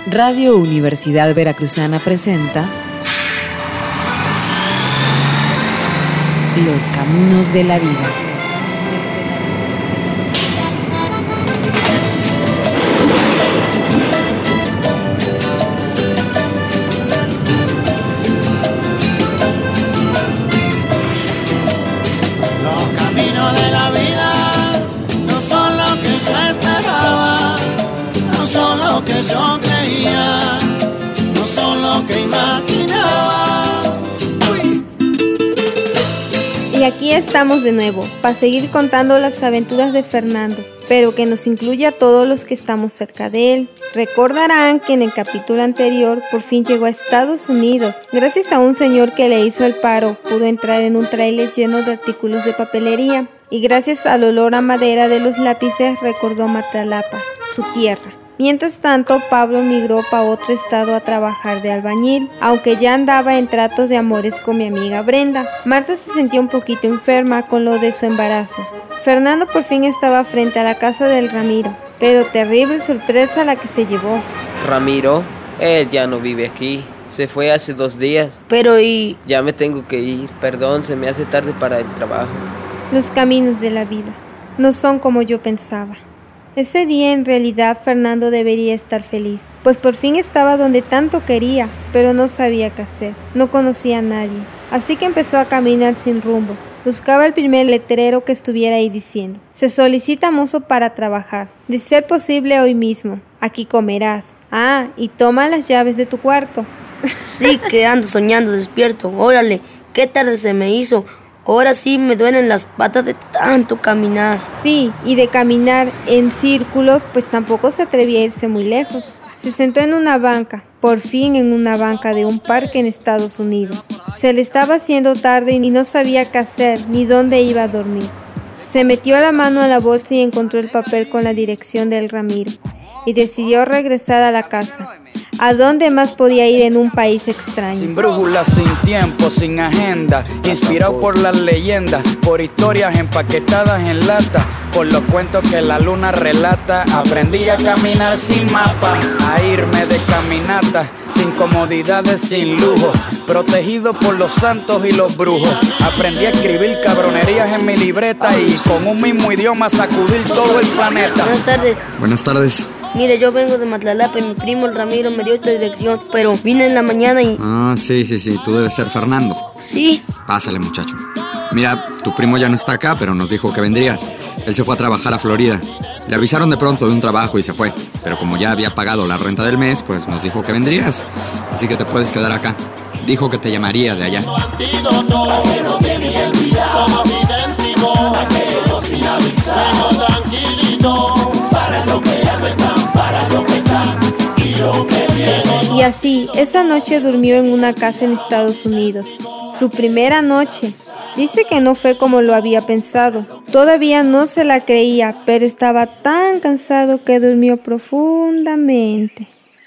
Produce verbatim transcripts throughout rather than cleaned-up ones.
Radio Universidad Veracruzana presenta Los Caminos de la Vida. Yo creía, no son lo que imaginaba. Uy. Y aquí estamos de nuevo, para seguir contando las aventuras de Fernando, pero que nos incluye a todos los que estamos cerca de él. Recordarán que en el capítulo anterior por fin llegó a Estados Unidos. Gracias a un señor que le hizo el paro, pudo entrar en un tráiler lleno de artículos de papelería. Y gracias al olor a madera de los lápices recordó Matalapa, su tierra. Mientras tanto, Pablo migró para otro estado a trabajar de albañil, aunque ya andaba en tratos de amores con mi amiga Brenda. Marta se sentía un poquito enferma con lo de su embarazo. Fernando por fin estaba frente a la casa del Ramiro, pero terrible sorpresa la que se llevó. Ramiro, él ya no vive aquí, se fue hace dos días. Pero y... Ya me tengo que ir, perdón, se me hace tarde para el trabajo. Los caminos de la vida no son como yo pensaba. Ese día en realidad Fernando debería estar feliz, pues por fin estaba donde tanto quería, pero no sabía qué hacer, no conocía a nadie. Así que empezó a caminar sin rumbo. Buscaba el primer letrero que estuviera ahí diciendo: se solicita mozo para trabajar, de ser posible hoy mismo, aquí comerás. Ah, y toma las llaves de tu cuarto. Sí, que ando soñando despierto, órale, qué tarde se me hizo. Ahora sí me duelen las patas de tanto caminar. Sí, y de caminar en círculos, pues tampoco se atrevía a irse muy lejos. Se sentó en una banca, por fin en una banca de un parque en Estados Unidos. Se le estaba haciendo tarde y no sabía qué hacer ni dónde iba a dormir. Se metió la mano a la bolsa y encontró el papel con la dirección del Ramiro. Y decidió regresar a la casa. ¿A dónde más podía ir en un país extraño? Sin brújula, sin tiempo, sin agenda, inspirado por las leyendas, por historias empaquetadas en lata, por los cuentos que la luna relata. Aprendí a caminar sin mapa, a irme de caminata, sin comodidades, sin lujo, protegido por los santos y los brujos. Aprendí a escribir cabronerías en mi libreta y con un mismo idioma sacudir todo el planeta. Buenas tardes. Buenas tardes. Mire, yo vengo de Matlapa y mi primo el Ramiro me dio esta dirección, pero vine en la mañana y... Ah, sí, sí, sí, tú debes ser Fernando. Sí. Pásale, muchacho. Mira, tu primo ya no está acá, pero nos dijo que vendrías. Él se fue a trabajar a Florida. Le avisaron de pronto de un trabajo y se fue. Pero como ya había pagado la renta del mes, pues nos dijo que vendrías. Así que te puedes quedar acá. Dijo que te llamaría de allá. Y así, esa noche durmió en una casa en Estados Unidos. Su primera noche. Dice que no fue como lo había pensado. Todavía no se la creía, pero estaba tan cansado que durmió profundamente.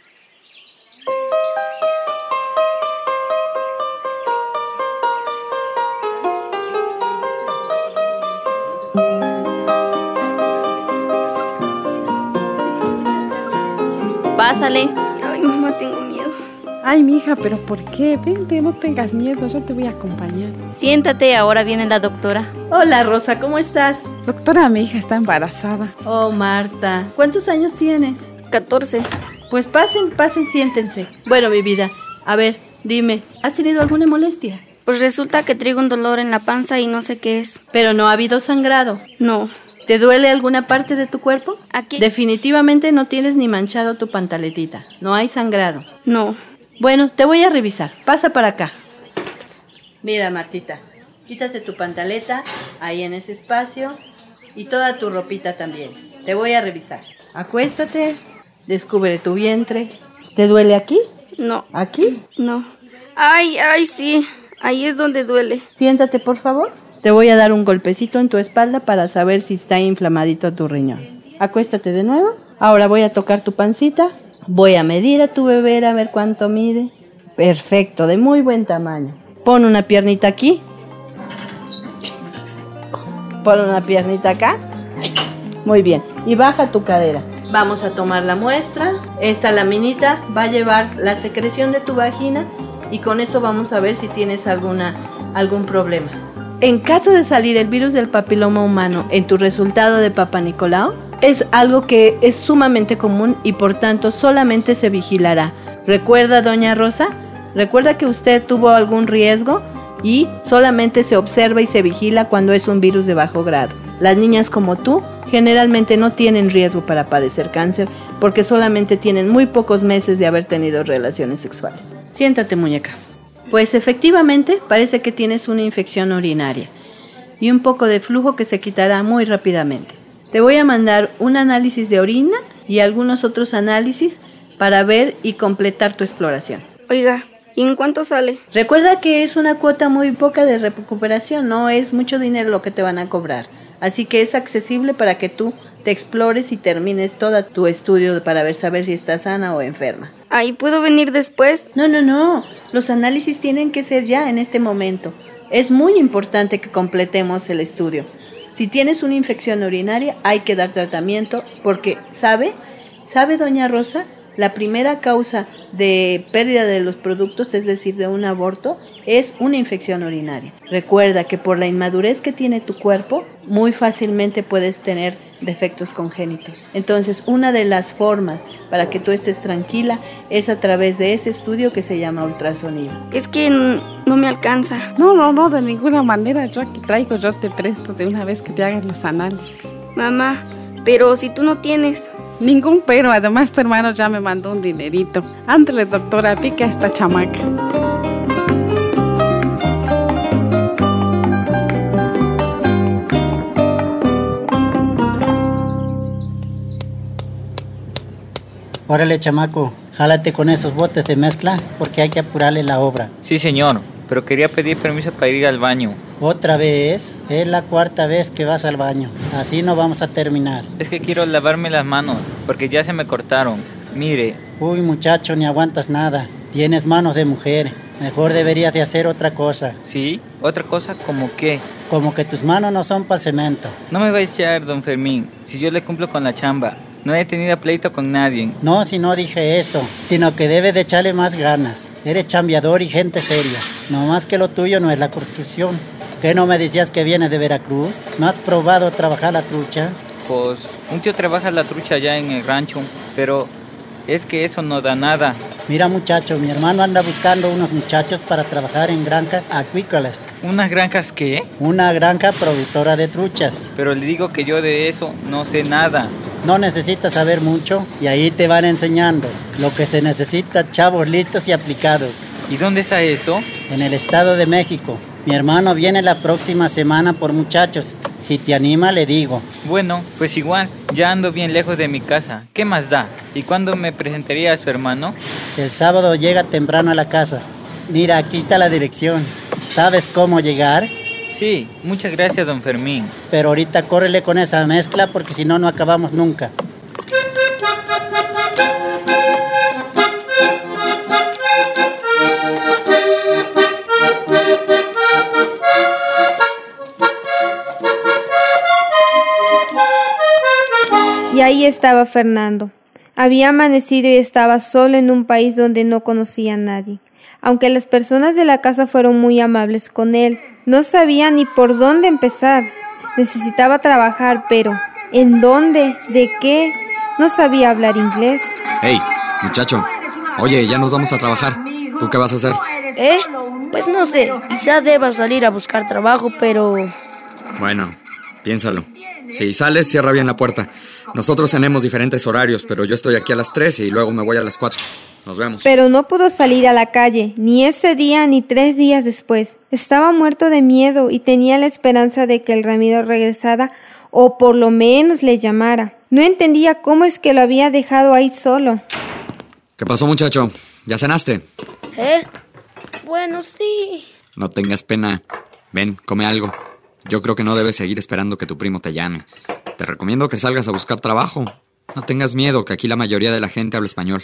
Pásale. Ay, mamá, tengo miedo. Ay, mija, pero ¿por qué? Vente, no tengas miedo, yo te voy a acompañar. Siéntate, ahora viene la doctora. Hola, Rosa, ¿cómo estás? Doctora, mi hija está embarazada. Oh, Marta, ¿cuántos años tienes? catorce. Pues pasen, pasen, siéntense. Bueno, mi vida, a ver, dime, ¿has tenido alguna molestia? Pues resulta que traigo un dolor en la panza y no sé qué es. Pero no ha habido sangrado. No. ¿Te duele alguna parte de tu cuerpo? Aquí. Definitivamente no tienes ni manchado tu pantaletita. No hay sangrado. No. Bueno, te voy a revisar. Pasa para acá. Mira, Martita, quítate tu pantaleta ahí en ese espacio y toda tu ropita también. Te voy a revisar. Acuéstate, descubre tu vientre. ¿Te duele aquí? No. ¿Aquí? No. Ay, ay, sí. Ahí es donde duele. Siéntate, por favor. Te voy a dar un golpecito en tu espalda para saber si está inflamadito tu riñón. Acuéstate de nuevo. Ahora voy a tocar tu pancita. Voy a medir a tu bebé a ver cuánto mide. Perfecto, de muy buen tamaño. Pon una piernita aquí. Pon una piernita acá. Muy bien. Y baja tu cadera. Vamos a tomar la muestra. Esta laminita va a llevar la secreción de tu vagina y con eso vamos a ver si tienes alguna, algún problema. En caso de salir el virus del papiloma humano en tu resultado de Papa Nicolau, es algo que es sumamente común y por tanto solamente se vigilará. ¿Recuerda, doña Rosa? ¿Recuerda que usted tuvo algún riesgo? Y solamente se observa y se vigila cuando es un virus de bajo grado. Las niñas como tú generalmente no tienen riesgo para padecer cáncer porque solamente tienen muy pocos meses de haber tenido relaciones sexuales. Siéntate, muñeca. Pues efectivamente parece que tienes una infección urinaria y un poco de flujo que se quitará muy rápidamente. Te voy a mandar un análisis de orina y algunos otros análisis para ver y completar tu exploración. Oiga, ¿y en cuánto sale? Recuerda que es una cuota muy poca de recuperación, no es mucho dinero lo que te van a cobrar. Así que es accesible para que tú te explores y termines todo tu estudio para ver saber si estás sana o enferma. ¿Ahí puedo venir después? No, no, no. Los análisis tienen que ser ya en este momento. Es muy importante que completemos el estudio. Si tienes una infección urinaria, hay que dar tratamiento porque, ¿sabe? ¿Sabe, doña Rosa? La primera causa de pérdida de los productos, es decir, de un aborto, es una infección urinaria. Recuerda que por la inmadurez que tiene tu cuerpo, muy fácilmente puedes tener defectos congénitos. Entonces, una de las formas para que tú estés tranquila es a través de ese estudio que se llama ultrasonido. Es que n- no me alcanza. No, no, no, de ninguna manera. Yo aquí traigo, yo te presto de una vez que te hagas los análisis. Mamá, pero si tú no tienes... Ningún pero, además tu hermano ya me mandó un dinerito. Ándale, doctora, pica a esta chamaca. Órale, chamaco, jálate con esos botes de mezcla porque hay que apurarle la obra. Sí, señor, pero quería pedir permiso para ir al baño. ¿Otra vez? Es la cuarta vez que vas al baño. Así no vamos a terminar. Es que quiero lavarme las manos, porque ya se me cortaron. Mire. Uy, muchacho, ni aguantas nada. Tienes manos de mujer. Mejor deberías de hacer otra cosa. ¿Sí? ¿Otra cosa como qué? Como que tus manos no son para el cemento. No me va a echar, don Fermín, si yo le cumplo con la chamba. No he tenido pleito con nadie. No, si no dije eso, sino que debes de echarle más ganas. Eres chambeador y gente seria. No más que lo tuyo no es la construcción. ¿Qué no me decías que vienes de Veracruz? ¿No has probado trabajar la trucha? Pues un tío trabaja la trucha allá en el rancho, pero es que eso no da nada. Mira, muchacho, mi hermano anda buscando unos muchachos para trabajar en granjas acuícolas. ¿Unas granjas qué? Una granja productora de truchas. Pero le digo que yo de eso no sé nada. No necesitas saber mucho y ahí te van enseñando. Lo que se necesita, chavos listos y aplicados. ¿Y dónde está eso? En el Estado de México. Mi hermano viene la próxima semana por muchachos. Si te anima, le digo. Bueno, pues igual, ya ando bien lejos de mi casa. ¿Qué más da? ¿Y cuándo me presentaría a su hermano? El sábado llega temprano a la casa. Mira, aquí está la dirección. ¿Sabes cómo llegar? Sí, muchas gracias, don Fermín. Pero ahorita córrele con esa mezcla porque si no, no acabamos nunca. Y ahí estaba Fernando. Había amanecido y estaba solo en un país donde no conocía a nadie. Aunque las personas de la casa fueron muy amables con él, no sabía ni por dónde empezar. Necesitaba trabajar, pero ¿en dónde? ¿De qué? No sabía hablar inglés. Hey, muchacho. Oye, ya nos vamos a trabajar. ¿Tú qué vas a hacer? ¿Eh? Pues no sé, quizá deba salir a buscar trabajo, pero... Bueno, piénsalo. Si sales, cierra bien la puerta. Nosotros tenemos diferentes horarios, pero yo estoy aquí a las tres y luego me voy a las cuatro. Nos vemos. Pero no pudo salir a la calle, ni ese día ni tres días después. Estaba muerto de miedo y tenía la esperanza de que el Ramiro regresara o por lo menos le llamara. No entendía cómo es que lo había dejado ahí solo. ¿Qué pasó, muchacho? ¿Ya cenaste? ¿Eh? Bueno, sí. No tengas pena. Ven, come algo. Yo creo que no debes seguir esperando que tu primo te llame. Te recomiendo que salgas a buscar trabajo. No tengas miedo, que aquí la mayoría de la gente habla español.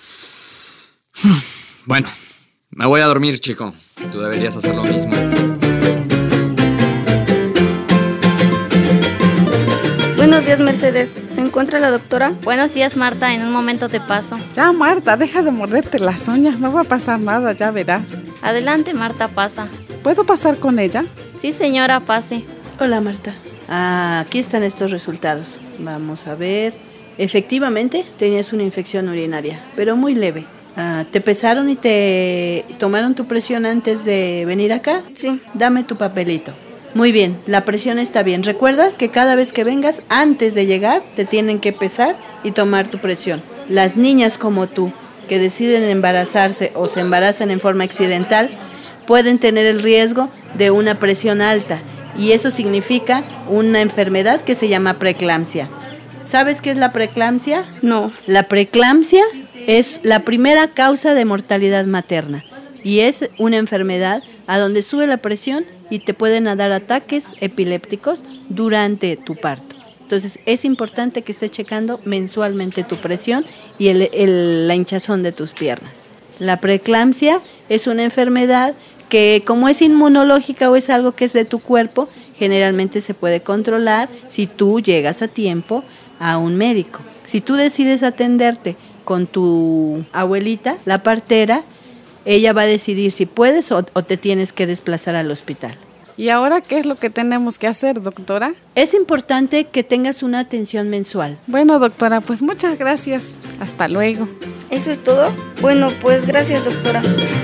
Bueno, me voy a dormir, chico. Tú deberías hacer lo mismo. Buenos días, Mercedes. ¿Se encuentra la doctora? Buenos días, Marta. En un momento te paso. Ya, Marta, deja de morderte las uñas. No va a pasar nada, ya verás. Adelante, Marta, pasa. ¿Puedo pasar con ella? Sí, señora, pase. Hola, Marta. Ah, aquí están estos resultados. Vamos a ver. Efectivamente, tenías una infección urinaria, pero muy leve. Ah, ¿te pesaron y te tomaron tu presión antes de venir acá? Sí. Dame tu papelito. Muy bien, la presión está bien. Recuerda que cada vez que vengas, antes de llegar, te tienen que pesar y tomar tu presión. Las niñas como tú, que deciden embarazarse o se embarazan en forma accidental, pueden tener el riesgo de una presión alta, y eso significa una enfermedad que se llama preeclampsia. ¿Sabes qué es la preeclampsia? No. La preeclampsia es la primera causa de mortalidad materna y es una enfermedad a donde sube la presión y te pueden dar ataques epilépticos durante tu parto. Entonces es importante que estés checando mensualmente tu presión y el, el, la hinchazón de tus piernas. La preeclampsia es una enfermedad que, como es inmunológica o es algo que es de tu cuerpo, generalmente se puede controlar si tú llegas a tiempo a un médico. Si tú decides atenderte con tu abuelita, la partera, ella va a decidir si puedes o, o te tienes que desplazar al hospital. ¿Y ahora qué es lo que tenemos que hacer, doctora? Es importante que tengas una atención mensual. Bueno, doctora, pues muchas gracias. Hasta luego. ¿Eso es todo? Bueno, pues gracias, doctora.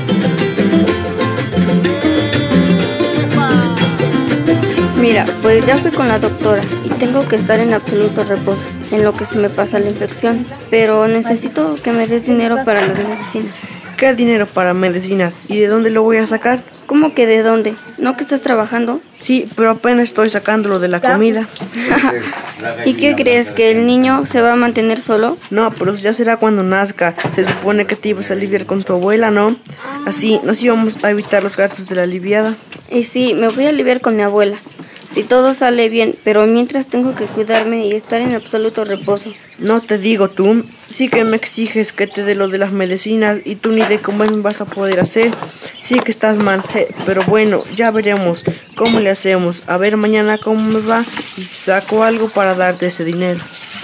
Mira, pues ya fui con la doctora y tengo que estar en absoluto reposo, en lo que se me pasa la infección, pero necesito que me des dinero para las medicinas. ¿Qué dinero para medicinas? ¿Y de dónde lo voy a sacar? ¿Cómo que de dónde? ¿No que estás trabajando? Sí, pero apenas estoy sacándolo de la comida. ¿Y qué crees? ¿Que el niño se va a mantener solo? No, pero ya será cuando nazca. Se supone que te ibas a aliviar con tu abuela, ¿no? Así nos íbamos a evitar los gastos de la aliviada. Y sí, me voy a aliviar con mi abuela. Si todo sale bien, pero mientras tengo que cuidarme y estar en absoluto reposo. No te digo tú, sí que me exiges que te dé lo de las medicinas y tú ni de comer me vas a poder hacer. Sí que estás mal, je, pero bueno, ya veremos cómo le hacemos. A ver mañana cómo me va y saco algo para darte ese dinero.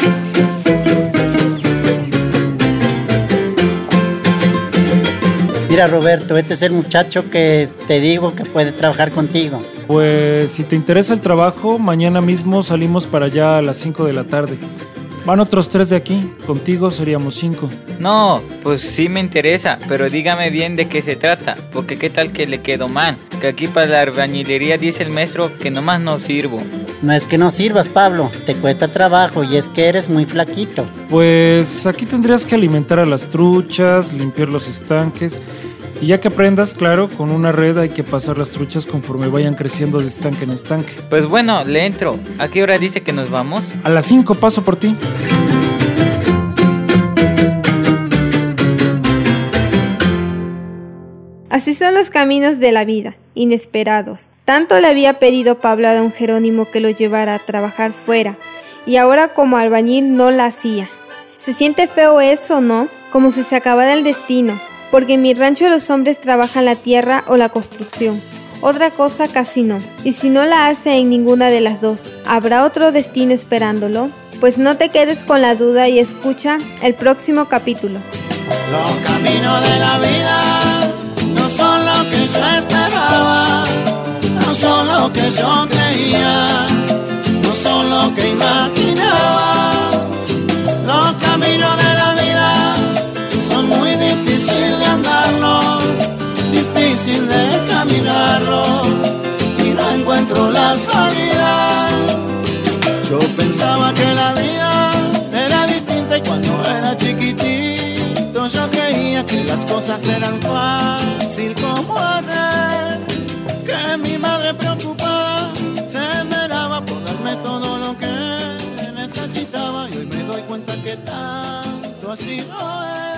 Mira, Roberto, este es el muchacho que te digo que puede trabajar contigo. Pues si te interesa el trabajo, mañana mismo salimos para allá a las cinco de la tarde. Van otros tres de aquí, contigo seríamos cinco. No, pues sí me interesa, pero dígame bien de qué se trata, porque qué tal que le quedo mal, que aquí para la albañilería dice el maestro que nomás no sirvo. No es que no sirvas, Pablo, te cuesta trabajo y es que eres muy flaquito. Pues aquí tendrías que alimentar a las truchas, limpiar los estanques. Y ya que aprendas, claro, con una red hay que pasar las truchas conforme vayan creciendo de estanque en estanque. Pues bueno, le entro. ¿A qué hora dice que nos vamos? A las cinco paso por ti. Así son los caminos de la vida, inesperados. Tanto le había pedido Pablo a don Jerónimo que lo llevara a trabajar fuera, y ahora como albañil no la hacía. Se siente feo eso, ¿no? Como si se acabara el destino. Porque en mi rancho los hombres trabajan la tierra o la construcción. Otra cosa casi no. Y si no la hace en ninguna de las dos, ¿habrá otro destino esperándolo? Pues no te quedes con la duda y escucha el próximo capítulo. Los caminos de la vida no son lo que yo esperaba, no son lo que yo creía, no son lo que imaginaba. Los caminos de la vida son muy difícil de andarlos, difícil de caminarlos, y no encuentro la salida. Yo pensaba que la vida era distinta y cuando era chiquitito yo creía que las cosas eran fácil como hacer, que mi madre preocupada se esmeraba por darme todo lo que necesitaba, y hoy me doy cuenta que tanto así no es.